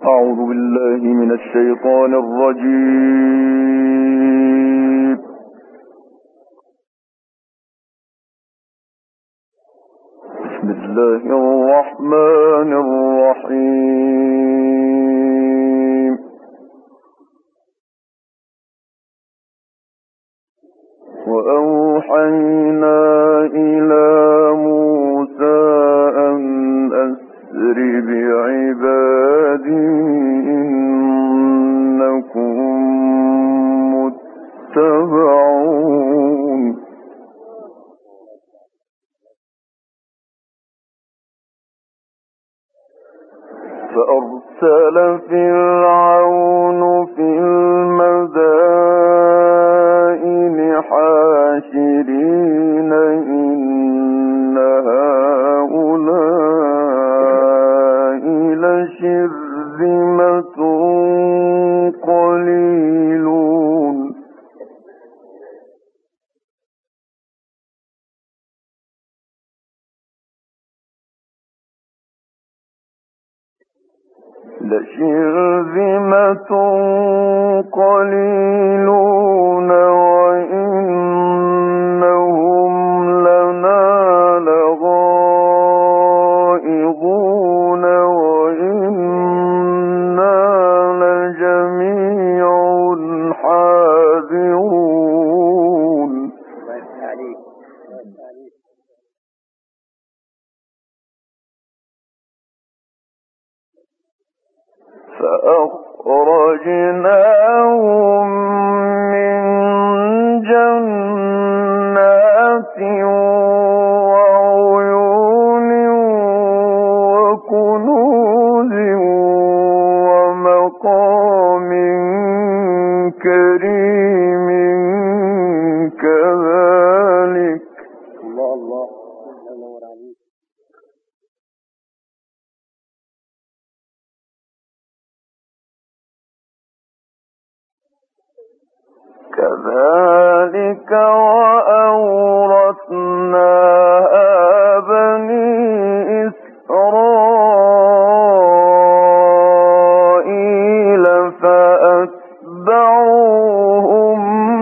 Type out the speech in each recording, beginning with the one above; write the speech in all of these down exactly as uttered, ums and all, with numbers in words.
أعوذ بالله من الشيطان الرجيم. بسم الله الرحمن الرحيم. وأوحينا إلى موسى أن أسر بعبادي إنكم متبعون. فأرسل فرعون في المدائن حاشرين إن هؤلاء لشرذمة قليلون. لشرذمة قليلون وإنهم لنا لغائظون وإنا لجميع حاذرون. فأخرجناهم من جنات وعيون وكنوز ومقام كريم كذلك الله الله الله عليك. كذلك وأورثناها بني إسرائيل فأتبعوهم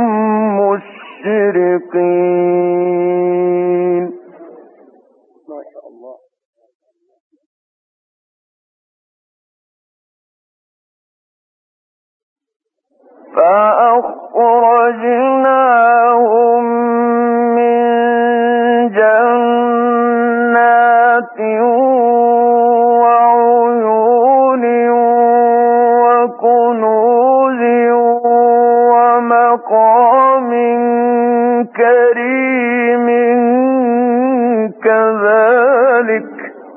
مشرقين. ما شاء الله. فأخرجناهم من جنات وعيون وكنوز ومقام كريم كذلك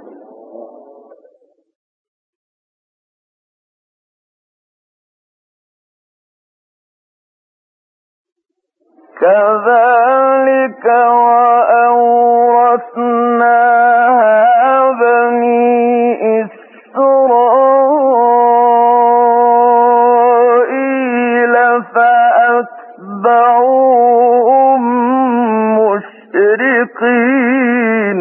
كذلك وأورثناها بني إسرائيل فأتبعوهم مشرقين.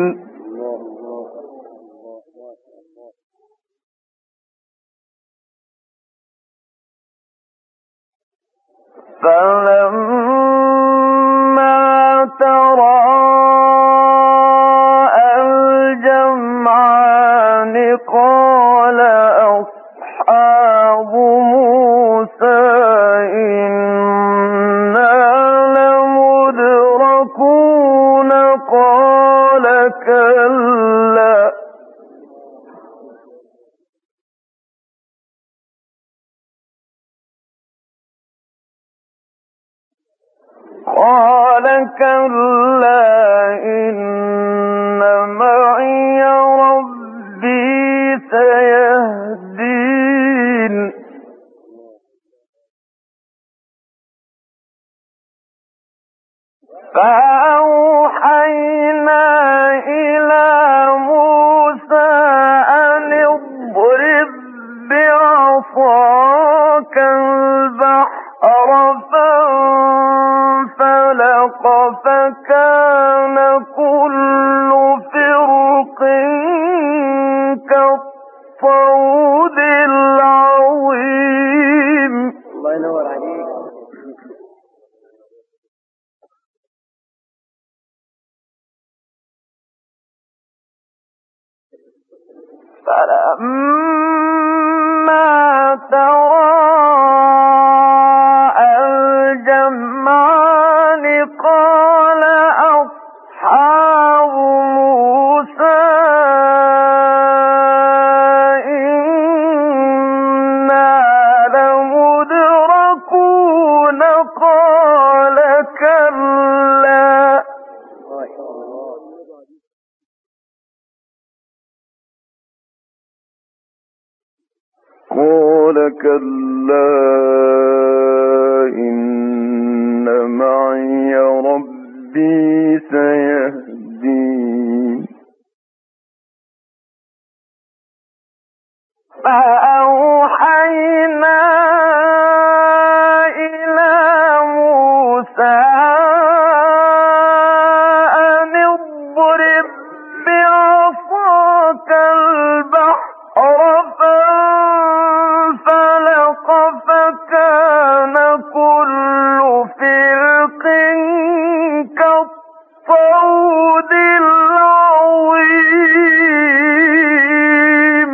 فلما تراءى الجمعان قال أصحاب موسى إنا لمدركون قال كلا قال كلا إن معي ربي سيهدين. فأوحينا إلى موسى أن اضرب بعصاك البحر فانفلق فكان كل فرق كالطود العظيم. فلما تراءى الجمعان قال أصحاب موسى إنا لمدركون قال كلا قال كلا إن معي ربي سيهدين فأوحينا إلى موسى أن اضرب بعصاك البحر فانفلق فكان كل فرق كالطود العظيم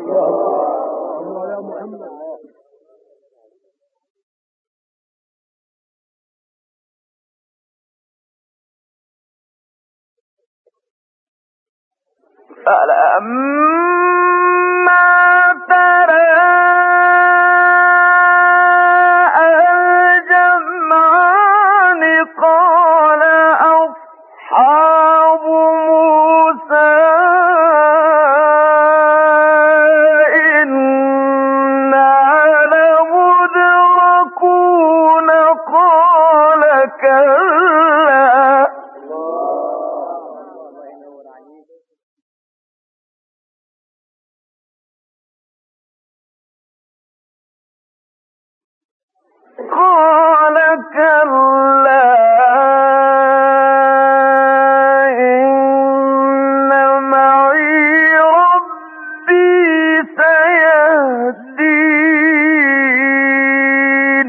فلما تراءى الجمعان قال أصحاب موسى إنا لمدركون قال كلا قال كلا إن معي ربي سيهدين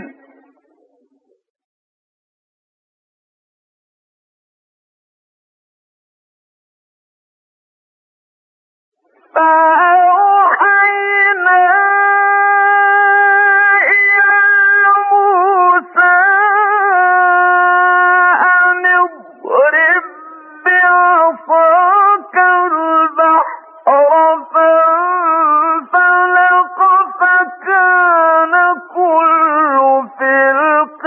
فأوحينا إلى موسى أن اضرب بعصاك البحر فانفلق فكان كل فرق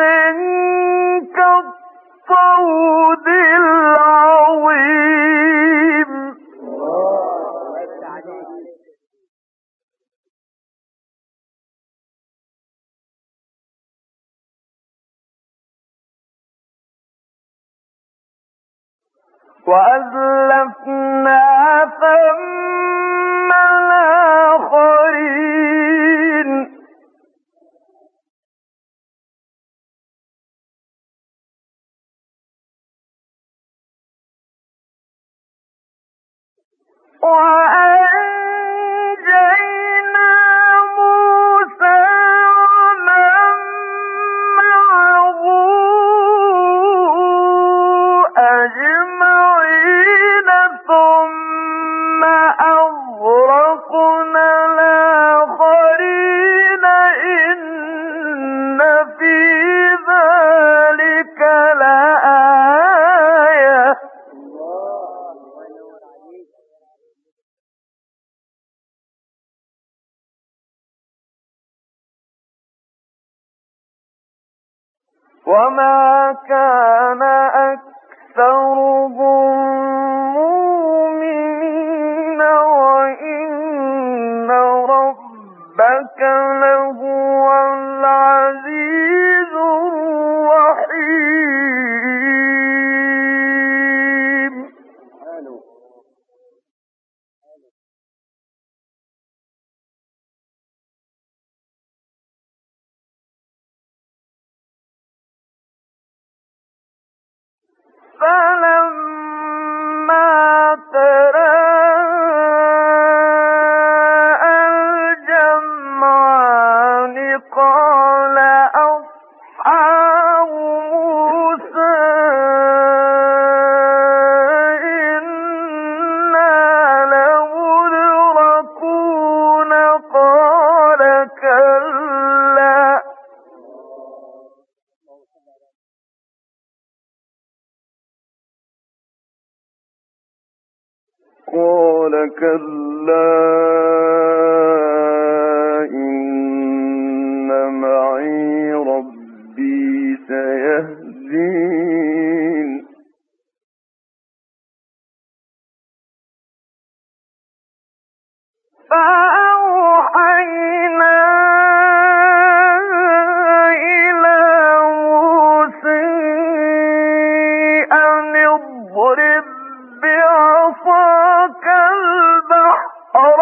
كالطود العظيم وأزلفنا ثم الآخرين وأنجينا موسى ومن معه أجمعين ثم أغرقنا الآخرين إن في ذلك لآية وما كان أكثرهم مؤمنين وإن ربك لهو العزيز الرحيم فلما تراءى الجمعان قال أصحاب موسى إنا لمدركون كلا إن معي ربي سيهدين فأوحينا إلى موسى أن اضرب بعصاك البحر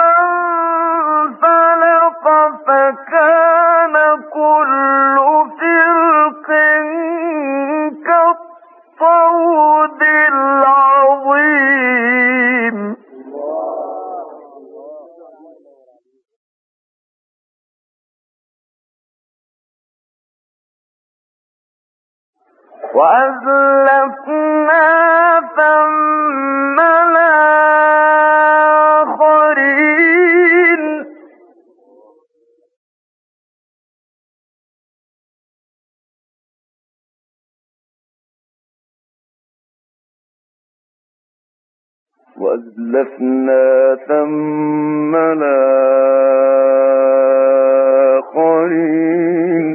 فانفلق فكان كل فرق كالطود العظيم وأزلفنا ثم الآخرين وأزلفنا ثم الآخرين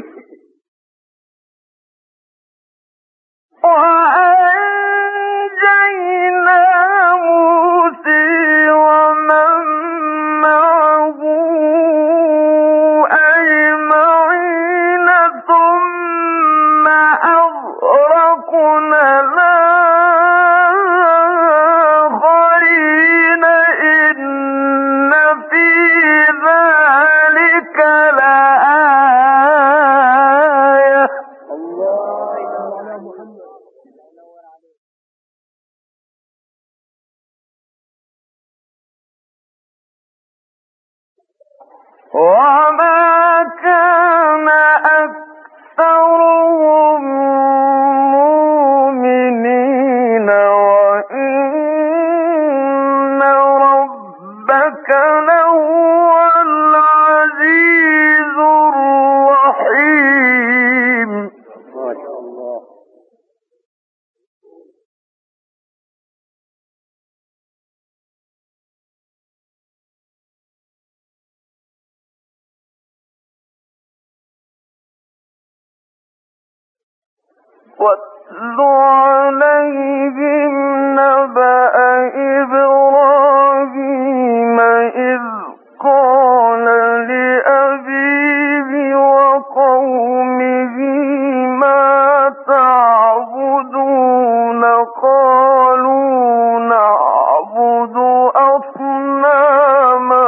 وأنجينا موسى ومن معه أجمعين ثم أغرقنا الآخرين إن في ذلك لآية وما كان أكثرهم مؤمنين وإن ربك لهو العزيز الرحيم ما شاء الله واتل عليهم نبأ إبراهيم إذ قال لأبيه وقومه ما تعبدون قالوا نعبد أصناما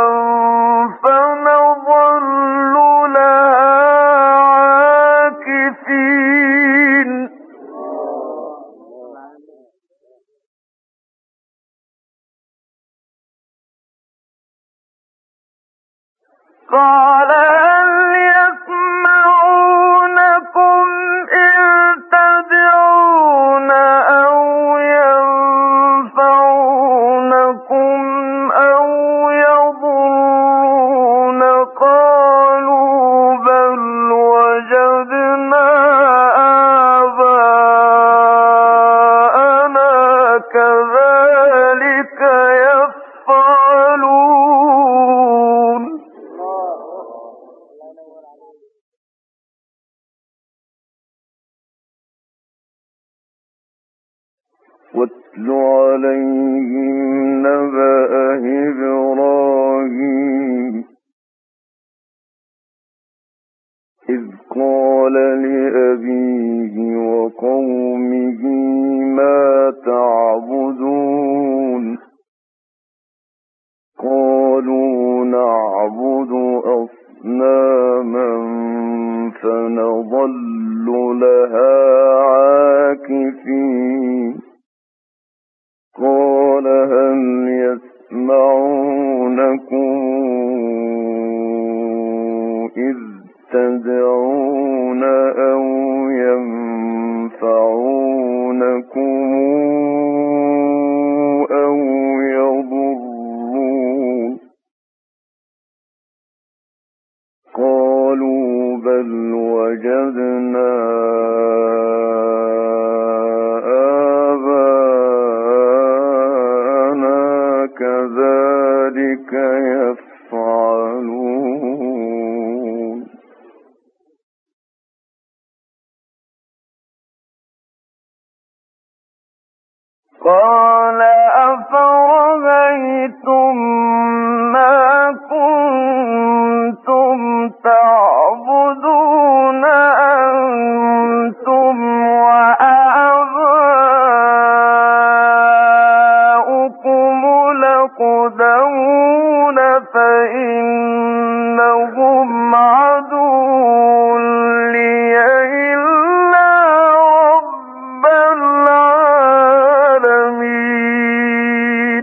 فنظل لها عاكفين قال هل يسمعونكم إذ تدعون أو ينفعونكم أو يضرون قالوا بل وجدنا آباءنا كذلك يفعلون واتل عليهم نبأ إبراهيم إذ قال لأبيه وقومه ما تعبدون قالوا نعبد أصناما فنظل لها عاكفين قال هل يسمعونكم إذ تدعون أو ينفعونكم أو يضرون قالوا بل وجدنا آباءنا كذلك ذلك يفعلون قال أفرأيتم ما كنتم تعبدون أنتم وآباؤكم الأقدمون فإنهم عدو لي إلا رب العالمين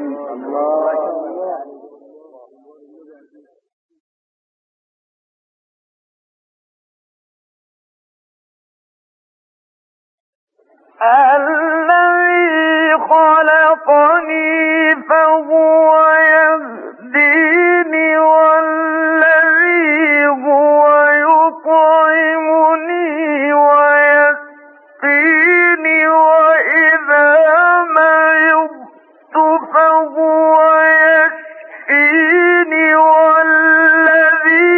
الذي خلقني فهو يهديني والذي هو يطعمني ويسقيني وإذا مرضت فهو يشفيني والذي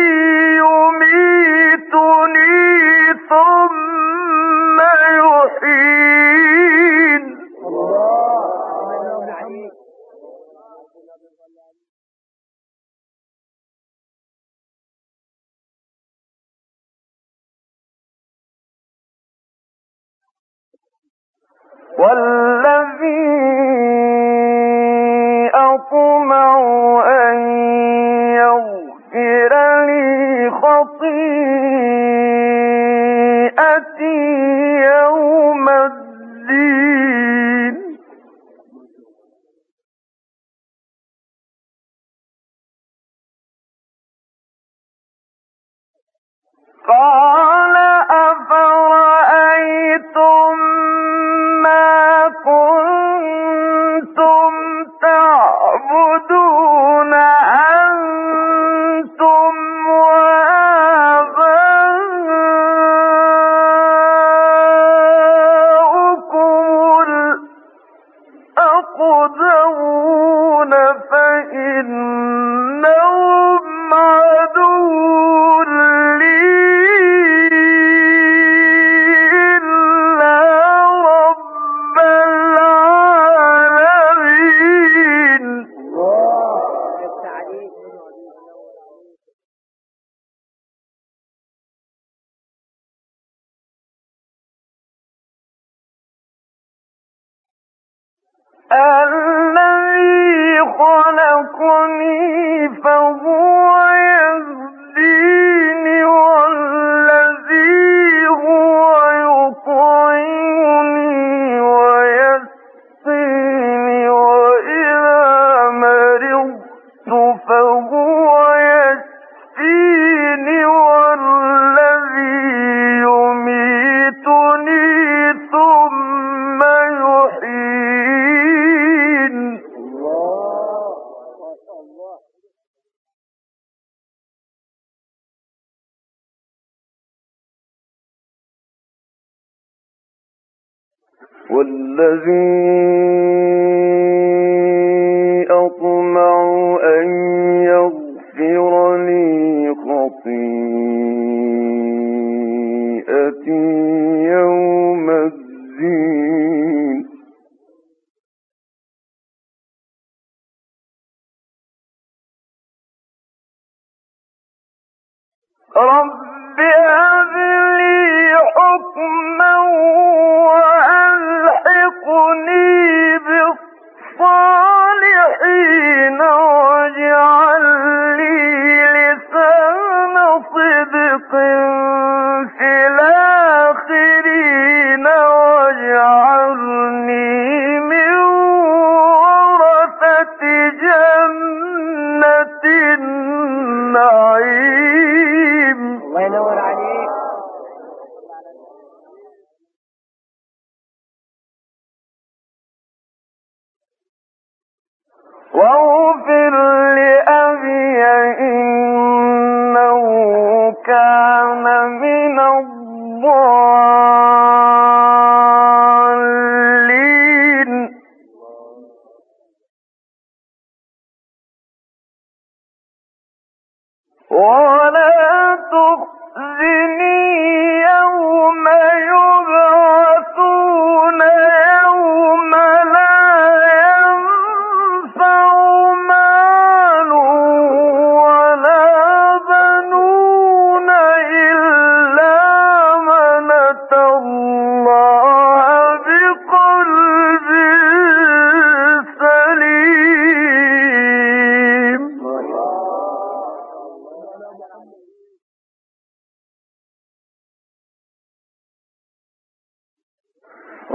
يميتني ثم يحيين والذي أطمع أن يغفر لي خطيئتي يوم الدين قال أفرأيتم ما كنتم تعبدون أنتم وآباؤكم الأقدمون فإنهم عدو لي إلا رب العالمين الذي خلقني فهو يهديني والذي هو يطعمني ويسقيني وإذا مرضت فهو يشفيني والذي يميتني ثم يحيين والذي أطمع أن يغفر لي خطيئتي يوم الدين رب هب لي حكما وألحقني بالصالحين واجعل لي لسان صدق في الآخرين واجعلني من ورثة جنة النعيم الله ينور عليك. واغفر لأبي إنه كان من الضالين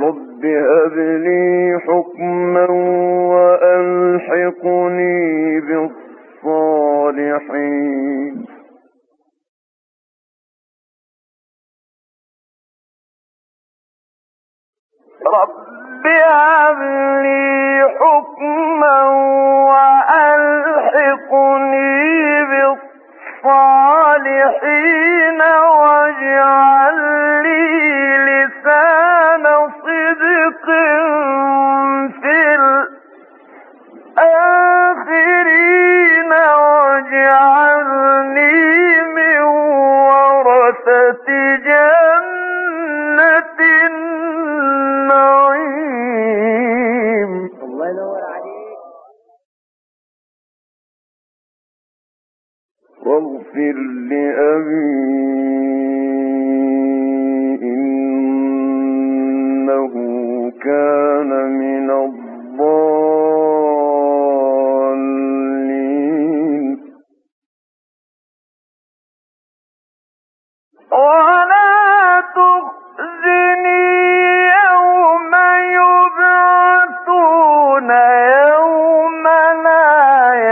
رب هب لي حكما وألحقني بالصالحين رب هب لي حكما وألحقني بالصالحين واجعل لي لسان صدق في الآخرين واجعلني من ورثة جنة النعيم. الله ينور عليك. واغفر لأبي إنه كان من الضالين ولا تخزني يوم يبعثون يوم لا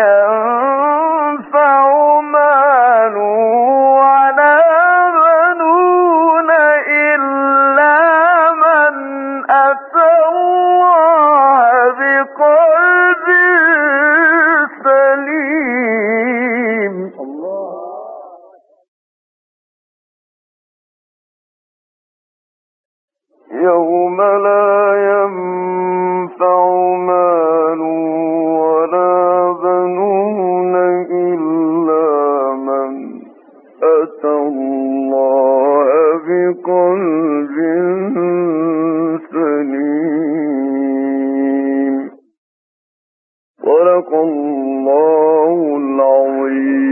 ينفع مال ولا بنون إلا من أتى الله بقلب سليم. يوم لا ينفع مال ولا بنون إلا من أتى الله بقلب سليم. صدق الله العظيم.